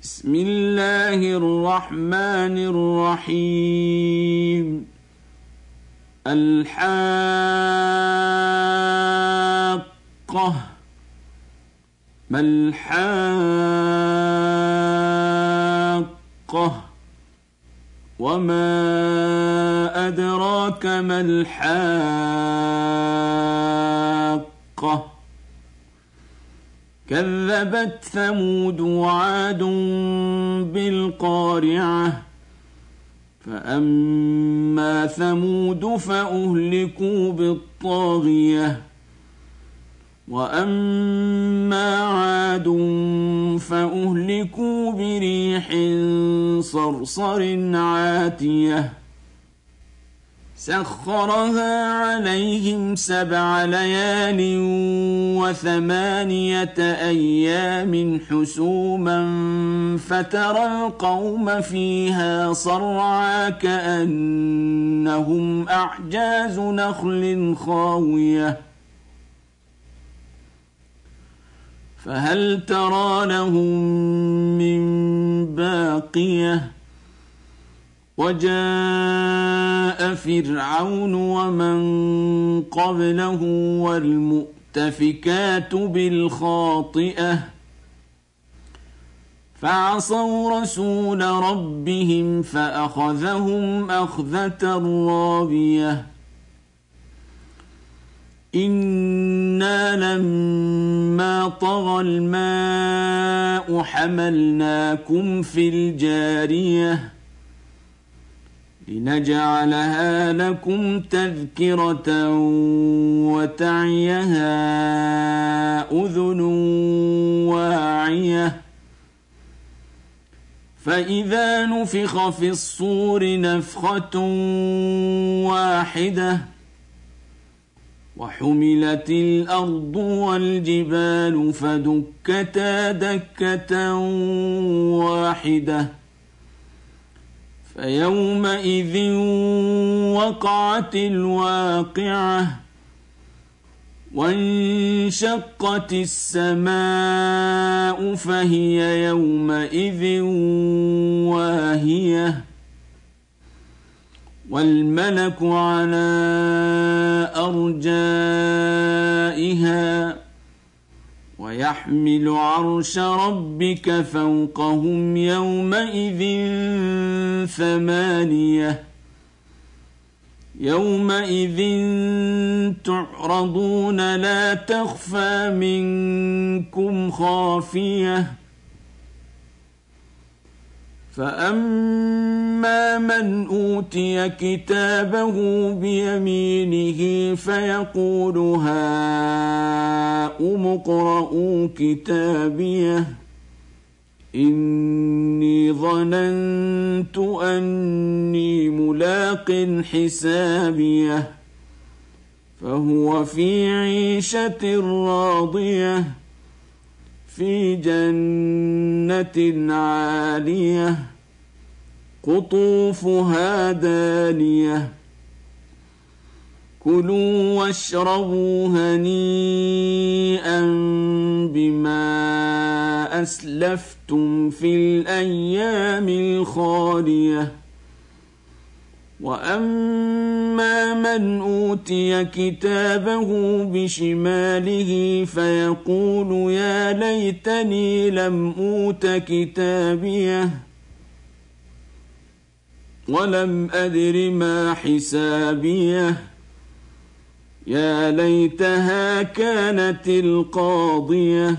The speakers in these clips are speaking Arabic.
بسم الله الرحمن الرحيم الحاقة ما الحاقة وما أدراك ما الحاقة كذبت ثمود وعاد بالقارعة فأما ثمود فأهلكوا بالطاغية وأما عاد فأهلكوا بريح صرصر عاتية سخرها عليهم 7 ليال و8 أيام حسوما فترى القوم فيها صرعى كأنهم أعجاز نخل خاوية فهل ترى لهم من باقية وجاء فرعون ومن قبله والمؤتفكات بالخاطئة فعصوا رسول ربهم فأخذهم أخذة رابية إنا لما طغى الماء حملناكم في الجارية لنجعلها لكم تذكرة وتعيها أذن واعية فإذا نفخ في الصور نفخة واحدة وحملت الأرض والجبال فدكتا دكة واحدة فيومئذ وقعت الواقعة وانشقت السماء فهي يومئذ واهية والملك على أرجائها ويحمل عرش ربك فوقهم يومئذ 8 يومئذ تعرضون لا تخفى منكم خافية فأما من أوتي كتابه بيمينه فيقول هاؤم اقرءوا كتابيه إني ظننت أني ملاق حسابيه فهو في عيشة راضية في جنة عالية قطوفها دانية كلوا واشربوا هنيئا بما أسلفتم في الأيام الخالية وأما من أوتي كتابه بشماله فيقول يا ليتني لم أوت كتابيه ولم أدر ما حسابيه يا ليتها كانت القاضية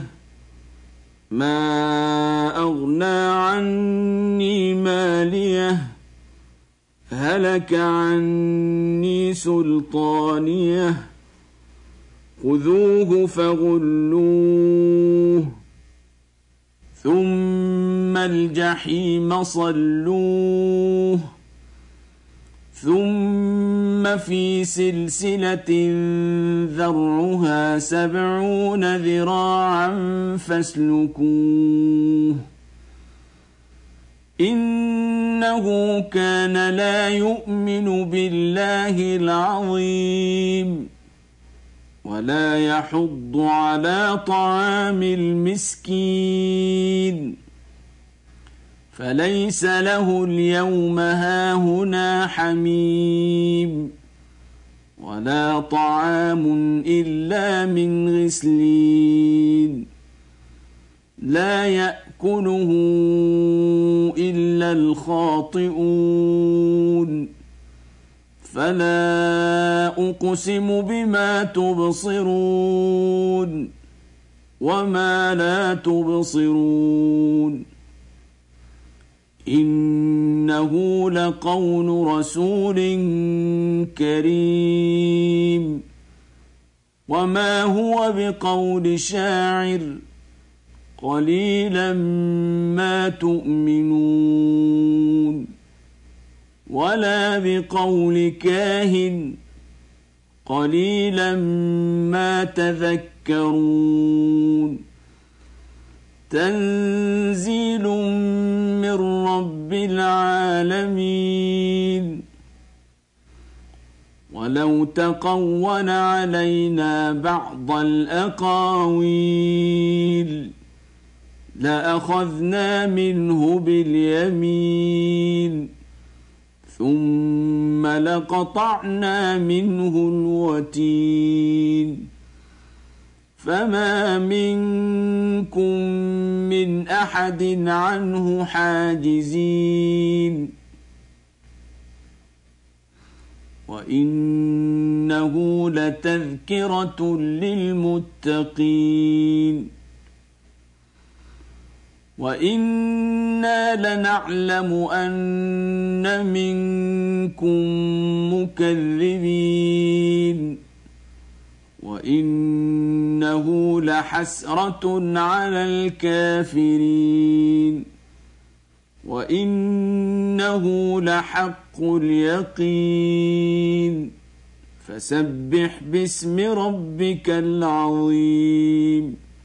ما أغنى عني ماليه هلك عني سلطانيه خذوه فغلوه ثم الجحيم صلوه ثم في سلسلة ذرعها 70 ذراعا فاسلكوه إنه كان لا يؤمن بالله العظيم ولا يحض على طعام المسكين فليس له اليوم هاهنا حميم ولا طعام إلا من غسلين لا يأكله إلا الخاطئون فلا أقسم بما تبصرون وما لا تبصرون إنه لقول رسول كريم وما هو بقول شاعر قليلا ما تؤمنون ولا بقول كاهن قليلا ما تذكرون تنزيل من رب العالمين ولو تقول علينا بعض الأقاويل لأخذنا منه باليمين ثم لقطعنا منه الوتين فما منكم من أحد عنه حاجزين وإنه لتذكرة للمتقين وإنا لنعلم أن منكم مكذبين وإنه لحسرة على الكافرين وإنه لحق اليقين فسبح باسم ربك العظيم